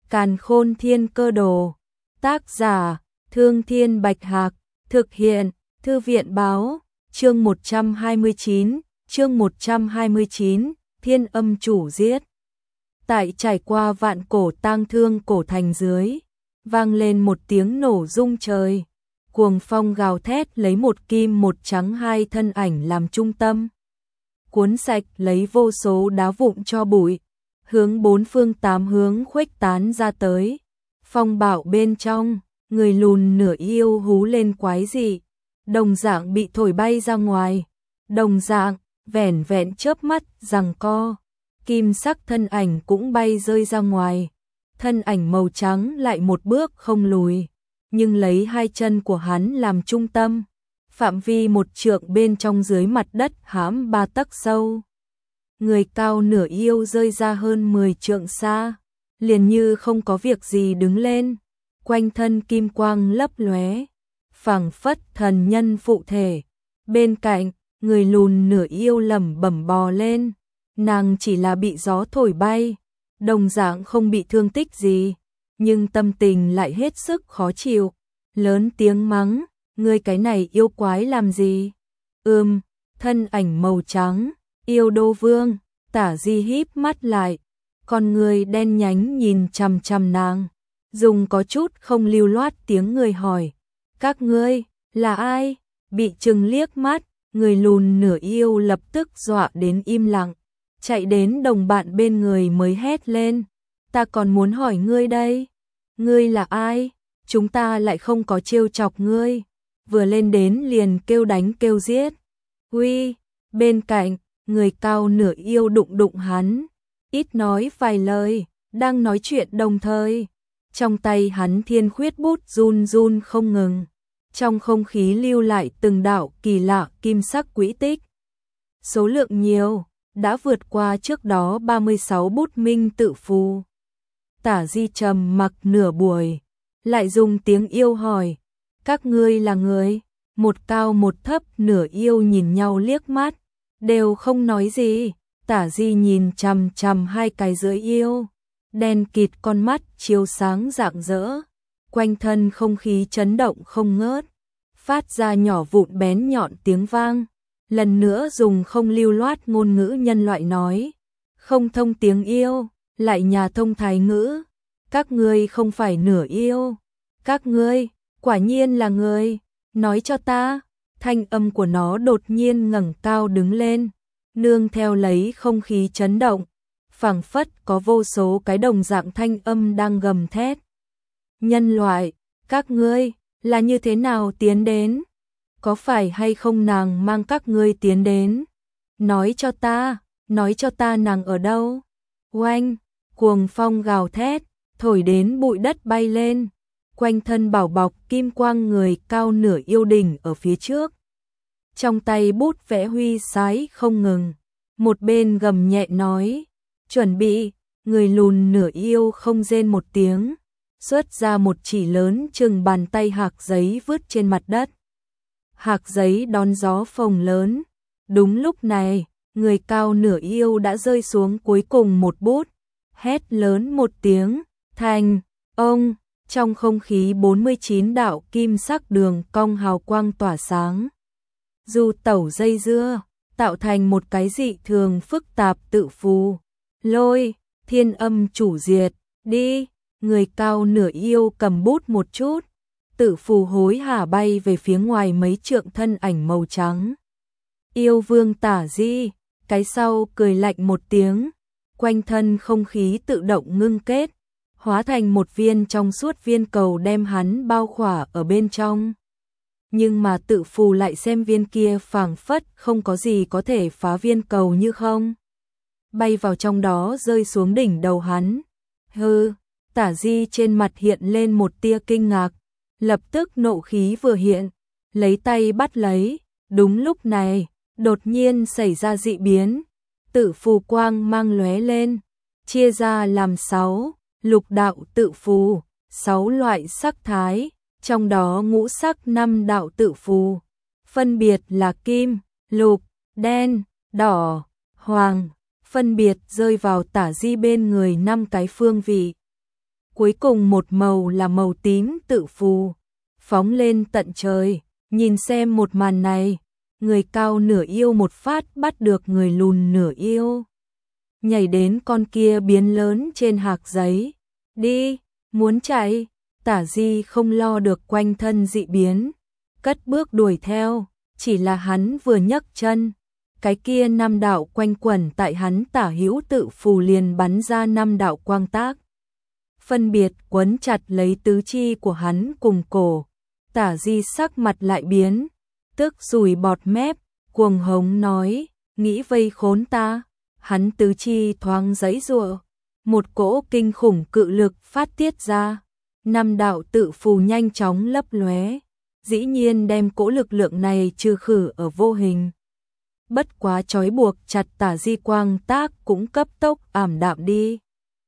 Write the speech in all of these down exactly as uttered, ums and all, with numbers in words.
Càn Khôn Thiên Cơ Đồ. Tác giả: Thương Thiên Bạch Hạc. Thực hiện: Thư viện Báo. Chương một trăm hai mươi chín, chương một trăm hai mươi chín, Thiên Âm Chủ giết. Tại trải qua vạn cổ tang thương cổ thành dưới, vang lên một tiếng nổ rung trời. Cuồng phong gào thét lấy một kim một trắng hai thân ảnh làm trung tâm. Cuốn sạch lấy vô số đá vụn cho bụi, hướng bốn phương tám hướng khuếch tán ra tới. Phong bạo bên trong, người lùn nửa yêu hú lên quái dị, đồng dạng bị thổi bay ra ngoài. Đồng dạng, vẻn vẹn chớp mắt giằng co, kim sắc thân ảnh cũng bay rơi ra ngoài. Thân ảnh màu trắng lại một bước không lùi, nhưng lấy hai chân của hắn làm trung tâm, phạm vi một trượng bên trong dưới mặt đất hãm ba tấc sâu. Người cao nửa yêu rơi ra hơn mười trượng xa, liền như không có việc gì đứng lên, quanh thân kim quang lấp lóe, phảng phất thần nhân phụ thể. Bên cạnh, người lùn nửa yêu lẩm bẩm bò lên, nàng chỉ là bị gió thổi bay, đồng dạng không bị thương tích gì, nhưng tâm tình lại hết sức khó chịu, lớn tiếng mắng, ngươi cái này yêu quái làm gì? Ừm, thân ảnh màu trắng, yêu đô vương, Tả Di híp mắt lại, con người đen nhánh nhìn chằm chằm nàng, dùng có chút không lưu loát tiếng người hỏi, các ngươi, là ai? Bị chừng liếc mắt, người lùn nửa yêu lập tức dọa đến im lặng, chạy đến đồng bạn bên người mới hét lên, ta còn muốn hỏi ngươi đây, ngươi là ai? Chúng ta lại không có trêu chọc ngươi, vừa lên đến liền kêu đánh kêu giết. Huy, bên cạnh, người cao nửa yêu đụng đụng hắn, ít nói vài lời, đang nói chuyện đồng thời. Trong tay hắn thiên khuyết bút run run không ngừng, trong không khí lưu lại từng đạo kỳ lạ kim sắc quỹ tích. Số lượng nhiều, đã vượt qua trước đó ba mươi sáu bút minh tự phù. Tả Di trầm mặc nửa buổi, lại dùng tiếng yêu hỏi, các ngươi là người? Một cao một thấp nửa yêu nhìn nhau liếc mắt, đều không nói gì. Tả Di nhìn chằm chằm hai cái dưới yêu, đen kịt con mắt chiếu sáng rạng rỡ, quanh thân không khí chấn động không ngớt, phát ra nhỏ vụn bén nhọn tiếng vang. Lần nữa dùng không lưu loát ngôn ngữ nhân loại nói, không thông tiếng yêu, lại nhà thông thái ngữ, các ngươi không phải nửa yêu, các ngươi, quả nhiên là người, nói cho ta. Thanh âm của nó đột nhiên ngẩng cao đứng lên, nương theo lấy không khí chấn động, phảng phất có vô số cái đồng dạng thanh âm đang gầm thét. Nhân loại, các ngươi, là như thế nào tiến đến? Có phải hay không nàng mang các ngươi tiến đến? Nói cho ta, nói cho ta nàng ở đâu? Oanh, cuồng phong gào thét, thổi đến bụi đất bay lên, quanh thân bảo bọc kim quang người cao nửa yêu đỉnh ở phía trước. Trong tay bút vẽ huy sái không ngừng, một bên gầm nhẹ nói, chuẩn bị. Người lùn nửa yêu không rên một tiếng, xuất ra một chỉ lớn chừng bàn tay hạc giấy vứt trên mặt đất. Hạc giấy đón gió phồng lớn. Đúng lúc này, người cao nửa yêu đã rơi xuống cuối cùng một bút, hét lớn một tiếng, thành, ông. Trong không khí bốn mươi chín đạo kim sắc đường cong hào quang tỏa sáng. Dù tẩu dây dưa, tạo thành một cái dị thường phức tạp tự phù. Lôi, thiên âm chủ diệt, đi. Người cao nửa yêu cầm bút một chút, tự phù hối hả bay về phía ngoài mấy trượng thân ảnh màu trắng. Yêu vương Tả Di, cái sau cười lạnh một tiếng, quanh thân không khí tự động ngưng kết, hóa thành một viên trong suốt viên cầu đem hắn bao khỏa ở bên trong. Nhưng mà tự phù lại xem viên kia phảng phất không có gì có thể phá viên cầu như không. Bay vào trong đó rơi xuống đỉnh đầu hắn. Hừ, Tả Di trên mặt hiện lên một tia kinh ngạc, lập tức nộ khí vừa hiện, lấy tay bắt lấy. Đúng lúc này, đột nhiên xảy ra dị biến, tự phù quang mang lóe lên, chia ra làm sáu. Lục đạo tự phù, sáu loại sắc thái, trong đó ngũ sắc năm đạo tự phù, phân biệt là kim, lục, đen, đỏ, hoàng, phân biệt rơi vào Tả Di bên người năm cái phương vị. cuối cùng một màu là màu tím tự phù, phóng lên tận trời. Nhìn xem một màn này, người cao nửa yêu một phát bắt được người lùn nửa yêu. Nhảy đến con kia biến lớn trên hạc giấy. Đi, muốn chạy, Tả Di không lo được quanh thân dị biến, cất bước đuổi theo, chỉ là hắn vừa nhấc chân, cái kia năm đạo quanh quẩn tại hắn tả hữu tự phù liền bắn ra năm đạo quang tác. Phân biệt quấn chặt lấy tứ chi của hắn cùng cổ. Tả Di sắc mặt lại biến, tức rùi bọt mép, cuồng hống nói, nghĩ vây khốn ta. Hắn tứ chi thoáng giãy giụa, một cỗ kinh khủng cự lực phát tiết ra, năm đạo tự phù nhanh chóng lấp lóe, dĩ nhiên đem cỗ lực lượng này trừ khử ở vô hình. Bất quá trói buộc chặt Tả Di quang tác cũng cấp tốc ảm đạm đi.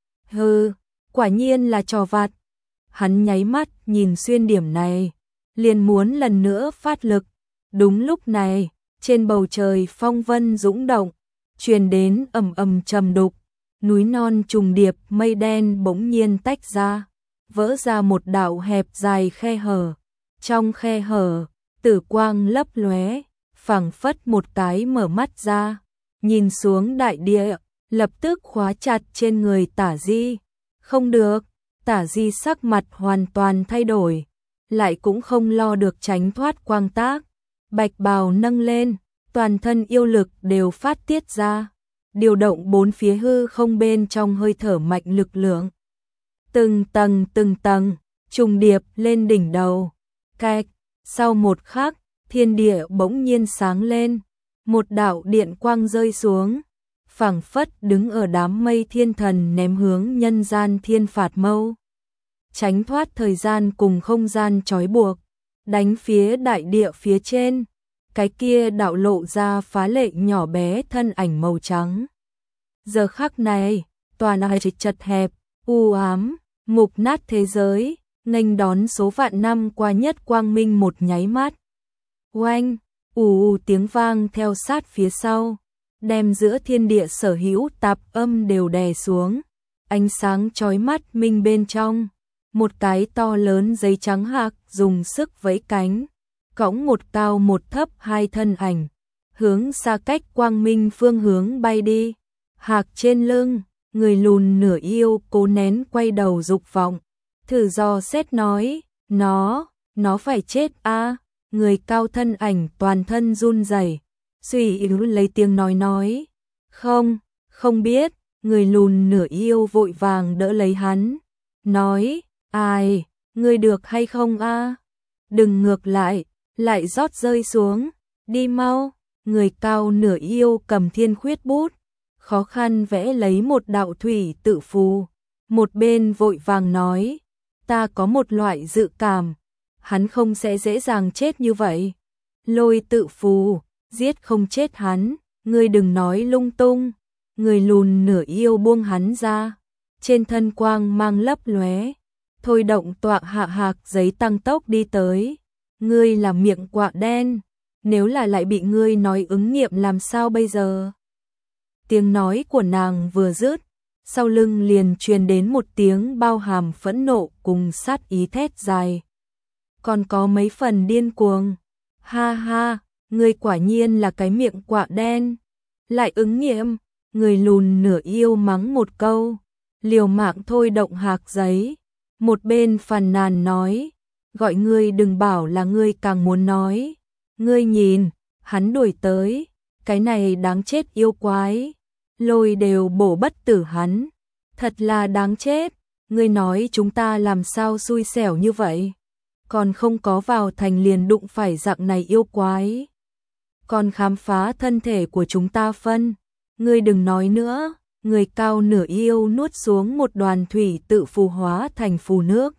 Hừ, quả nhiên là trò vặt. Hắn nháy mắt nhìn xuyên điểm này, liền muốn lần nữa phát lực. Đúng lúc này, trên bầu trời phong vân dũng động, truyền đến ầm ầm trầm đục, núi non trùng điệp, mây đen bỗng nhiên tách ra, vỡ ra một đạo hẹp dài khe hở. Trong khe hở, tử quang lấp lóe, phảng phất một cái mở mắt ra, nhìn xuống đại địa, lập tức khóa chặt trên người Tả Di. Không được, Tả Di sắc mặt hoàn toàn thay đổi, lại cũng không lo được tránh thoát quang tác. Bạch bào nâng lên, toàn thân yêu lực đều phát tiết ra, điều động bốn phía hư không bên trong hơi thở mạnh lực lượng. Từng tầng từng tầng, trùng điệp lên đỉnh đầu. Cạch, sau một khắc, thiên địa bỗng nhiên sáng lên, một đạo điện quang rơi xuống, phảng phất đứng ở đám mây thiên thần ném hướng nhân gian thiên phạt mâu. Tránh thoát thời gian cùng không gian trói buộc, đánh phía đại địa phía trên, cái kia đạo lộ ra phá lệ nhỏ bé thân ảnh màu trắng. Giờ khắc này, toàn là chật hẹp, u ám, mục nát thế giới, nghênh đón số vạn năm qua nhất quang minh một nháy mắt. Oanh, ù ù tiếng vang theo sát phía sau, đem giữa thiên địa sở hữu tạp âm đều đè xuống, ánh sáng chói mắt minh bên trong. Một cái to lớn giấy trắng hạc dùng sức vẫy cánh, cõng một cao một thấp hai thân ảnh, hướng xa cách quang minh phương hướng bay đi. Hạc trên lưng, người lùn nửa yêu cố nén quay đầu dục vọng, thử dò xét nói, nó, nó phải chết a. Người cao thân ảnh toàn thân run rẩy, suy yếu lấy tiếng nói nói, không, không biết. Người lùn nửa yêu vội vàng đỡ lấy hắn, nói, ai, ngươi được hay không a? Đừng ngược lại, lại rót rơi xuống, đi mau. Người cao nửa yêu cầm thiên khuyết bút, khó khăn vẽ lấy một đạo thủy tự phù, một bên vội vàng nói, ta có một loại dự cảm, hắn không sẽ dễ dàng chết như vậy. Lôi tự phù, giết không chết hắn, ngươi đừng nói lung tung. Người lùn nửa yêu buông hắn ra, trên thân quang mang lấp lóe, thôi động tọa hạ hạc giấy tăng tốc đi tới. Ngươi là miệng quạ đen, nếu là lại bị ngươi nói ứng nghiệm làm sao bây giờ? Tiếng nói của nàng vừa dứt, sau lưng liền truyền đến một tiếng bao hàm phẫn nộ cùng sát ý thét dài. Còn có mấy phần điên cuồng. Ha ha, ngươi quả nhiên là cái miệng quạ đen. Lại ứng nghiệm, người lùn nửa yêu mắng một câu, liều mạng thôi động hạc giấy. Một bên phàn nàn nói, gọi ngươi đừng bảo là ngươi càng muốn nói. Ngươi nhìn, hắn đuổi tới, cái này đáng chết yêu quái, lôi đều bổ bất tử hắn, thật là đáng chết. Ngươi nói chúng ta làm sao xui xẻo như vậy, còn không có vào thành liền đụng phải dạng này yêu quái, còn khám phá thân thể của chúng ta phân. Ngươi đừng nói nữa. Người cao nửa yêu nuốt xuống một đoàn thủy tự phù hóa thành phù nước,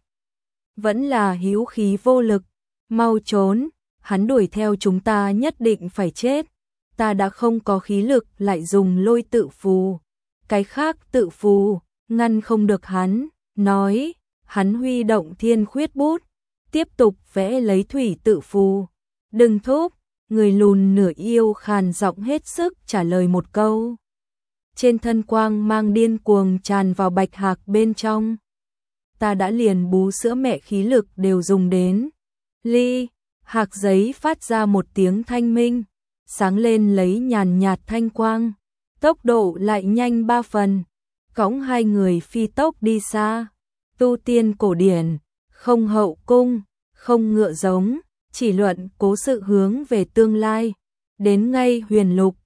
vẫn là hữu khí vô lực. Mau trốn, hắn đuổi theo chúng ta nhất định phải chết. Ta đã không có khí lực lại dùng lôi tự phù, cái khác tự phù ngăn không được hắn. Nói, hắn huy động thiên khuyết bút, tiếp tục vẽ lấy thủy tự phù. Đừng thúc. Người lùn nửa yêu khàn giọng hết sức trả lời một câu. Trên thân quang mang điên cuồng tràn vào bạch hạc bên trong. ta đã liền bú sữa mẹ khí lực đều dùng đến. Ly, hạc giấy phát ra một tiếng thanh minh, sáng lên lấy nhàn nhạt thanh quang, tốc độ lại nhanh ba phần, cõng hai người phi tốc đi xa. Tu tiên cổ điển, không hậu cung, không ngựa giống, chỉ luận cố sự hướng về tương lai. Đến ngay huyền lục,